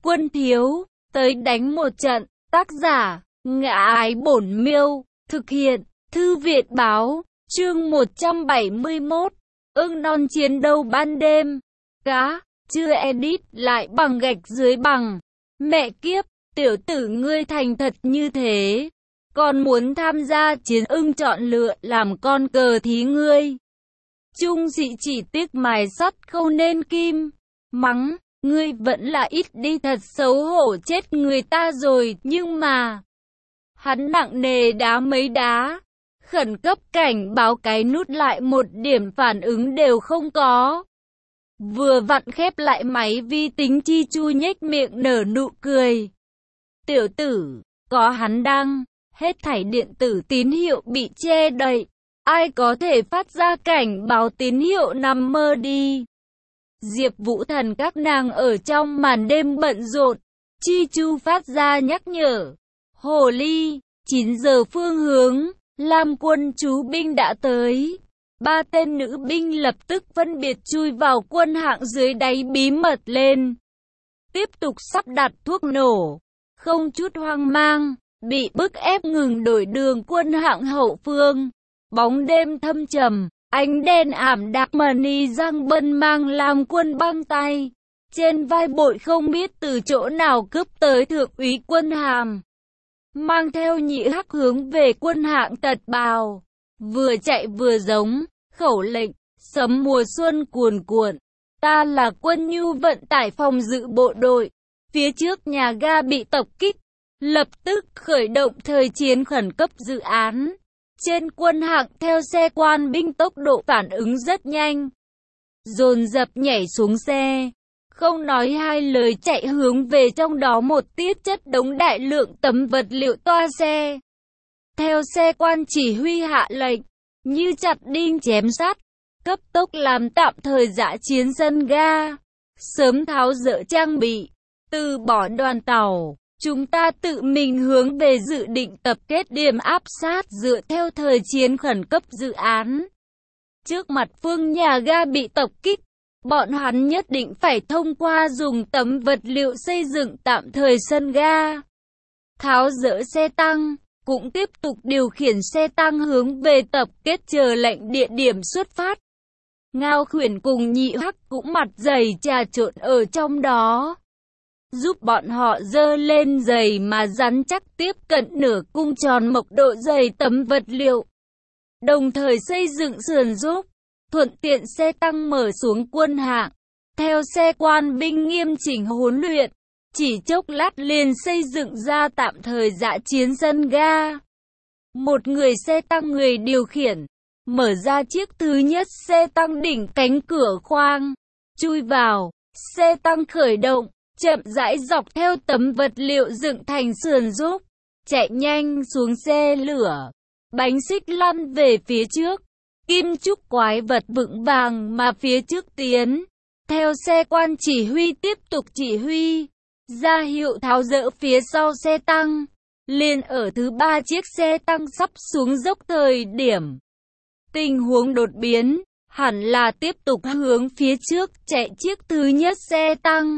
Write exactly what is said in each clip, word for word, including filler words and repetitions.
Quân thiếu, tới đánh một trận. Tác giả, Ngã Ái Bổn Miêu. Thực hiện, Thư viện báo. Chương một trăm bảy mươi mốt. Ưng non chiến đấu ban đêm. Cá, chưa edit lại bằng gạch dưới bằng. Mẹ kiếp, tiểu tử ngươi thành thật như thế. Còn muốn tham gia chiến ưng chọn lựa làm con cờ thí ngươi. Trung dị chỉ tiếc mài sắt không nên kim. Mắng, ngươi vẫn là ít đi, thật xấu hổ chết người ta rồi. Nhưng mà, hắn nặng nề đá mấy đá. Khẩn cấp cảnh báo cái nút lại một điểm phản ứng đều không có. Vừa vặn khép lại máy vi tính, Chi Chu nhếch miệng nở nụ cười. Tiểu tử, có hắn đăng, hết thảy điện tử tín hiệu bị che đậy. Ai có thể phát ra cảnh báo tín hiệu nằm mơ đi. Diệp Vũ Thần các nàng ở trong màn đêm bận rộn. Chi Chu phát ra nhắc nhở. Hồ ly, chín giờ phương hướng, Lam quân chú binh đã tới. Ba tên nữ binh lập tức phân biệt chui vào quân hạng dưới đáy bí mật lên. Tiếp tục sắp đặt thuốc nổ. Không chút hoang mang, bị bức ép ngừng đổi đường quân hạng hậu phương. Bóng đêm thâm trầm, ánh đen ảm đạm, Mani Giang Bân mang Lam quân băng tay. Trên vai bội không biết từ chỗ nào cướp tới thượng úy quân hàm. Mang theo nhị hắc hướng về quân hạng Tật Bào. Vừa chạy vừa giống, khẩu lệnh, sấm mùa xuân cuồn cuộn. Ta là quân nhu vận tải phòng dự bộ đội. Phía trước nhà ga bị tập kích. Lập tức khởi động thời chiến khẩn cấp dự án. Trên quân hạng theo xe quan binh tốc độ phản ứng rất nhanh. Dồn dập nhảy xuống xe. Không nói hai lời chạy hướng về trong đó một tiết chất đống đại lượng tấm vật liệu toa xe. Theo xe quan chỉ huy hạ lệnh, như chặt đinh chém sắt, cấp tốc làm tạm thời dã chiến sân ga. Sớm tháo dỡ trang bị, từ bỏ đoàn tàu, chúng ta tự mình hướng về dự định tập kết điểm áp sát dựa theo thời chiến khẩn cấp dự án. Trước mặt phương nhà ga bị tập kích, bọn hắn nhất định phải thông qua dùng tấm vật liệu xây dựng tạm thời sân ga. Tháo dỡ xe tăng, cũng tiếp tục điều khiển xe tăng hướng về tập kết chờ lệnh địa điểm xuất phát. Ngao Khuyển cùng nhị hắc cũng mặt dày trà trộn ở trong đó. Giúp bọn họ dơ lên dày mà rắn chắc tiếp cận nửa cung tròn mộc độ dày tấm vật liệu. Đồng thời xây dựng sườn dốc, thuận tiện xe tăng mở xuống quân hạng. Theo xe quan binh nghiêm chỉnh huấn luyện, chỉ chốc lát liền xây dựng ra tạm thời dã chiến sân ga. Một người xe tăng người điều khiển, mở ra chiếc thứ nhất xe tăng đỉnh cánh cửa khoang, chui vào, xe tăng khởi động, chậm rãi dọc theo tấm vật liệu dựng thành sườn dốc, chạy nhanh xuống xe lửa, bánh xích lăn về phía trước. Kim trúc quái vật vững vàng mà phía trước tiến. Theo xe quan chỉ huy tiếp tục chỉ huy, ra hiệu tháo dỡ phía sau xe tăng. Liền ở thứ ba chiếc xe tăng sắp xuống dốc thời điểm. Tình huống đột biến, hẳn là tiếp tục hướng phía trước chạy chiếc thứ nhất xe tăng.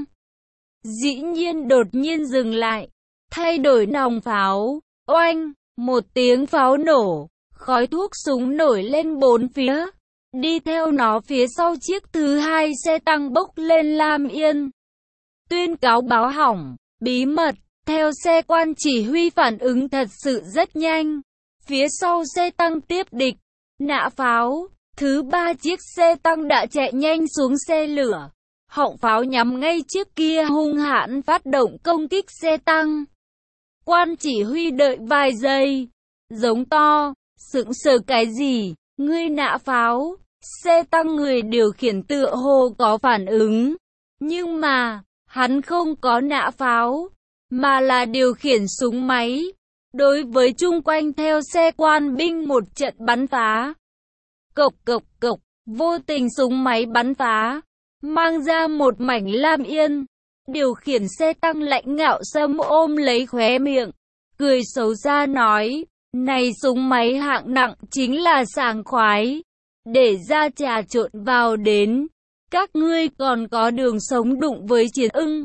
Dĩ nhiên đột nhiên dừng lại, thay đổi nòng pháo, oanh, một tiếng pháo nổ. Khói thuốc súng nổi lên bốn phía. Đi theo nó phía sau chiếc thứ hai xe tăng bốc lên lam yên. Tuyên cáo báo hỏng, bí mật. Theo xe quan chỉ huy phản ứng thật sự rất nhanh. Phía sau xe tăng tiếp địch. Nã pháo. Thứ ba chiếc xe tăng đã chạy nhanh xuống xe lửa. Họng pháo nhắm ngay trước kia hung hãn phát động công kích xe tăng. Quan chỉ huy đợi vài giây. Giống to. Sững sờ cái gì, ngươi nã pháo. Xe tăng người điều khiển tựa hồ có phản ứng. Nhưng mà, hắn không có nã pháo, mà là điều khiển súng máy. Đối với chung quanh theo xe quan binh một trận bắn phá. Cộc cộc cộc, vô tình súng máy bắn phá, mang ra một mảnh lam yên. Điều khiển xe tăng lạnh ngạo Sâm ôm lấy khóe miệng, cười xấu xa nói. Này súng máy hạng nặng chính là sảng khoái. Để ra trà trộn vào đến. Các ngươi còn có đường sống đụng với chiến ưng.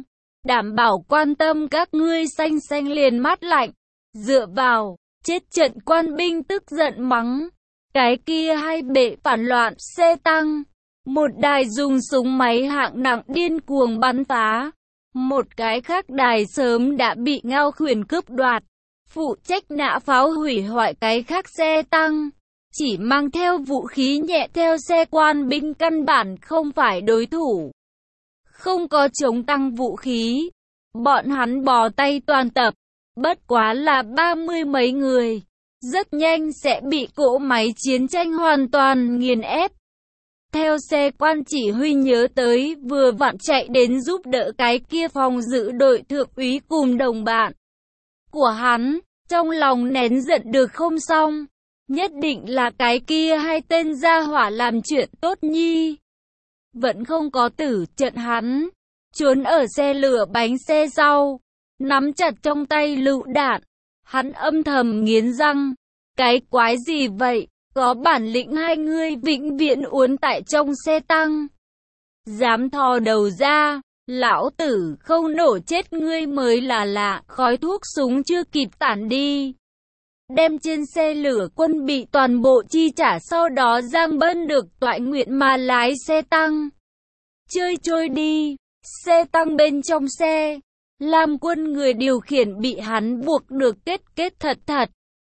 đảm bảo quan tâm các ngươi. Xanh xanh liền mắt lạnh, dựa vào, chết trận. Quan binh tức giận mắng, cái kia hai bệ phản loạn xe tăng, một đài dùng súng máy hạng nặng điên cuồng bắn phá, một cái khác đài sớm đã bị Ngao Khuyển cướp đoạt, phụ trách nã pháo hủy hoại cái khác xe tăng, chỉ mang theo vũ khí nhẹ theo xe. Quan binh căn bản không phải đối thủ, không có chống tăng vũ khí, bọn hắn bó tay toàn tập, bất quá là ba mươi mấy người, rất nhanh sẽ bị cỗ máy chiến tranh hoàn toàn nghiền ép. Theo xe. Quan chỉ huy nhớ tới vừa vặn chạy đến giúp đỡ cái kia phòng giữ đội thượng úy cùng đồng bạn của hắn, trong lòng nén giận được không xong, nhất định là cái kia hai tên gia hỏa làm chuyện tốt nhi. Vẫn không có tử trận. Hắn trốn ở xe lửa bánh xe sau, nắm chặt trong tay lựu đạn, hắn âm thầm nghiến răng, cái quái gì vậy? Có bản lĩnh hai ngươi vĩnh viễn uốn tại trong xe tăng, dám thò đầu ra, lão tử không nổ chết ngươi mới là lạ. Khói thuốc súng chưa kịp tản đi, đem trên xe lửa quân bị toàn bộ chi trả. Sau đó Giang Bân được toại nguyện mà lái xe tăng chơi trôi đi. Xe tăng bên trong xe, Lam Quân người điều khiển bị hắn buộc được kết kết thật thật,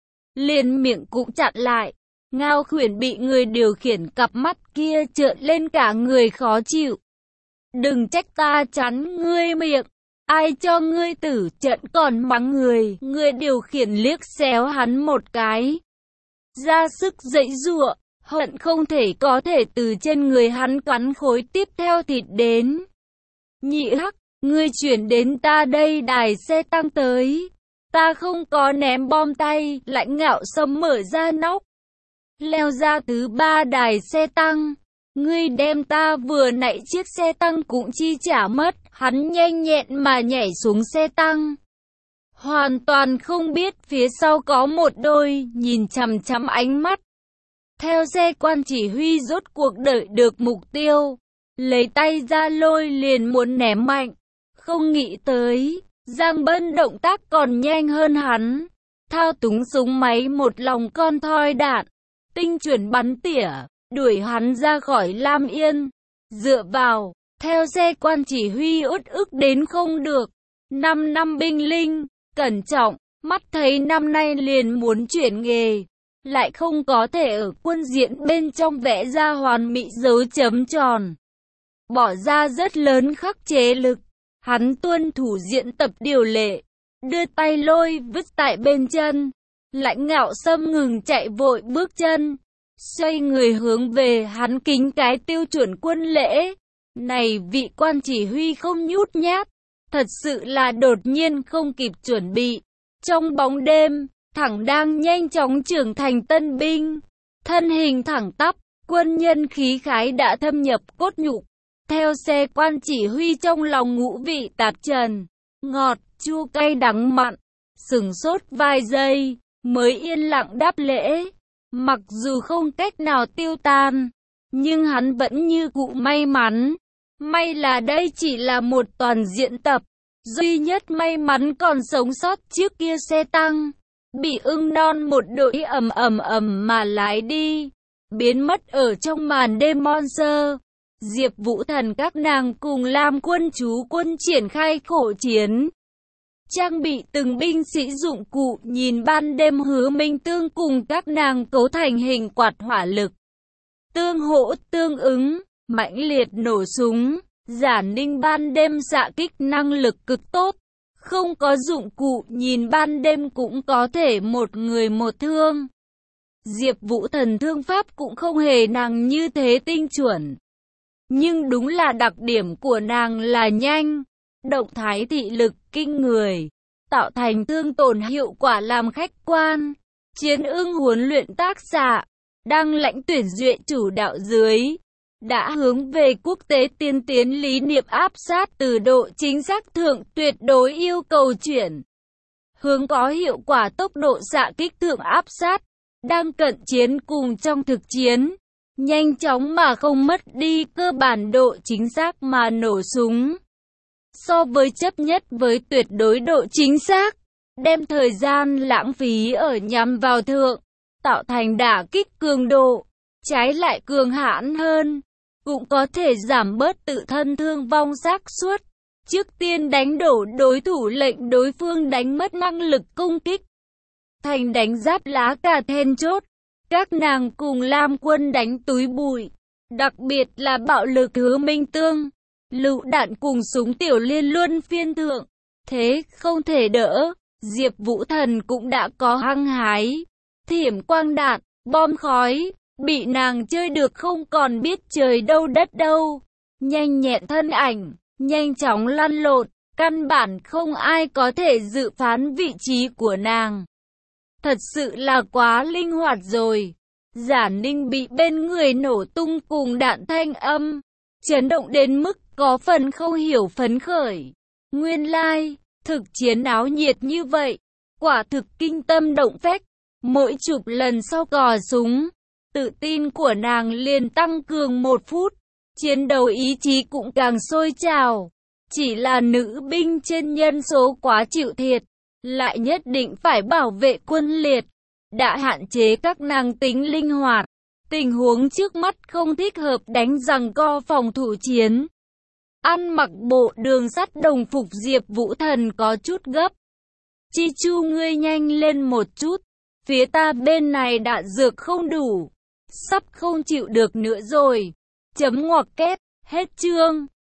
liền miệng cũng chặn lại. Ngao Khuyển bị người điều khiển cặp mắt kia trợn lên cả người khó chịu. Đừng trách ta chắn ngươi miệng, ai cho ngươi tử trận còn mắng người. Người điều khiển liếc xéo hắn một cái, ra sức giãy giụa, hận không thể có thể từ trên người hắn cắn khối tiếp theo thịt đến. Nhị hắc, ngươi chuyển đến ta đây đài xe tăng tới, ta không có ném bom tay. Lãnh Ngạo Sâm mở ra nóc, leo ra thứ ba đài xe tăng. Ngươi đem ta vừa nãy chiếc xe tăng cũng chi trả mất. Hắn nhanh nhẹn mà nhảy xuống xe tăng, hoàn toàn không biết phía sau có một đôi nhìn chằm chằm ánh mắt. Theo xe. Quan chỉ huy rốt cuộc đợi được mục tiêu, lấy tay ra lôi liền muốn ném mạnh, không nghĩ tới Giang Bân động tác còn nhanh hơn hắn, thao túng súng máy một lòng con thoi đạn, tinh chuẩn bắn tỉa, đuổi hắn ra khỏi Lam Yên. Dựa vào, theo xe. Quan chỉ huy uất ức đến không được. Năm năm binh linh, cẩn trọng, mắt thấy năm nay liền muốn chuyển nghề, lại không có thể ở quân diễn bên trong vẽ ra hoàn mỹ dấu chấm tròn, bỏ ra rất lớn khắc chế lực. Hắn tuân thủ diễn tập điều lệ, đưa tay lôi vứt tại bên chân. Lãnh Ngạo Sâm ngừng chạy vội bước chân, xoay người hướng về hắn kính cái tiêu chuẩn quân lễ. Này vị quan chỉ huy không nhút nhát, thật sự là đột nhiên không kịp chuẩn bị. Trong bóng đêm, thẳng đang nhanh chóng trưởng thành tân binh, thân hình thẳng tắp, quân nhân khí khái đã thâm nhập cốt nhục. Theo xe. Quan chỉ huy trong lòng ngũ vị tạp trần, ngọt, chua, cay, đắng, mặn, sửng sốt vài giây, mới yên lặng đáp lễ. Mặc dù không cách nào tiêu tan, nhưng hắn vẫn như cũ may mắn. May là đây chỉ là một toàn diễn tập, duy nhất may mắn còn sống sót. Trước kia xe tăng bị ưng non một đội ầm ầm ầm mà lái đi, biến mất ở trong màn đêm monster. Diệp Vũ Thần các nàng cùng Lam Quân chú quân triển khai khổ chiến, trang bị từng binh sĩ dụng cụ. Nhìn ban đêm Hứa Minh Tương cùng các nàng cấu thành hình quạt hỏa lực, tương hỗ tương ứng, mãnh liệt nổ súng. Giả Ninh ban đêm xạ kích năng lực cực tốt, không có dụng cụ nhìn ban đêm cũng có thể một người một thương. Diệp Vũ Thần thương pháp cũng không hề nàng như thế tinh chuẩn, nhưng đúng là đặc điểm của nàng là nhanh, động thái thị lực kinh người, tạo thành thương tổn hiệu quả làm khách quan. Chiến ưng huấn luyện tác giả, đang lãnh tuyển duyệt chủ đạo dưới, đã hướng về quốc tế tiên tiến lý niệm áp sát từ độ chính xác thượng tuyệt đối yêu cầu chuyển hướng có hiệu quả tốc độ xạ kích thượng áp sát, đang cận chiến cùng trong thực chiến, nhanh chóng mà không mất đi cơ bản độ chính xác mà nổ súng. so với chấp nhất với tuyệt đối độ chính xác, đem thời gian lãng phí ở nhắm vào thượng, tạo thành đả kích cường độ, trái lại cường hãn hơn, cũng có thể giảm bớt tự thân thương vong xác suất. Trước tiên đánh đổ đối thủ lệnh đối phương đánh mất năng lực công kích, thành đánh giáp lá cà then chốt. Các nàng cùng Lam Quân đánh túi bụi, đặc biệt là bạo lực Hứa Minh Tương, lựu đạn cùng súng tiểu liên luân phiên thượng, thế không thể đỡ. Diệp Vũ Thần cũng đã có hăng hái, thiểm quang đạn, bom khói, bị nàng chơi được không còn biết trời đâu đất đâu. Nhanh nhẹn thân ảnh, nhanh chóng lăn lộn, căn bản không ai có thể dự phán vị trí của nàng. Thật sự là quá linh hoạt rồi. Giả Ninh bị bên người nổ tung cùng đạn thanh âm, chấn động đến mức có phần không hiểu phấn khởi. Nguyên lai, thực chiến áo nhiệt như vậy, quả thực kinh tâm động phách. Mỗi chục lần sau cò súng, tự tin của nàng liền tăng cường một phút, chiến đấu ý chí cũng càng sôi trào. Chỉ là nữ binh trên nhân số quá chịu thiệt, lại nhất định phải bảo vệ quân liệt, đã hạn chế các nàng tính linh hoạt. Tình huống trước mắt không thích hợp đánh giằng co phòng thủ chiến. Ăn mặc bộ đường sắt đồng phục Diệp Vũ Thần có chút gấp. Chi Chu ngươi nhanh lên một chút, phía ta bên này đạn dược không đủ, sắp không chịu được nữa rồi. Chấm ngoặc kép, hết chương.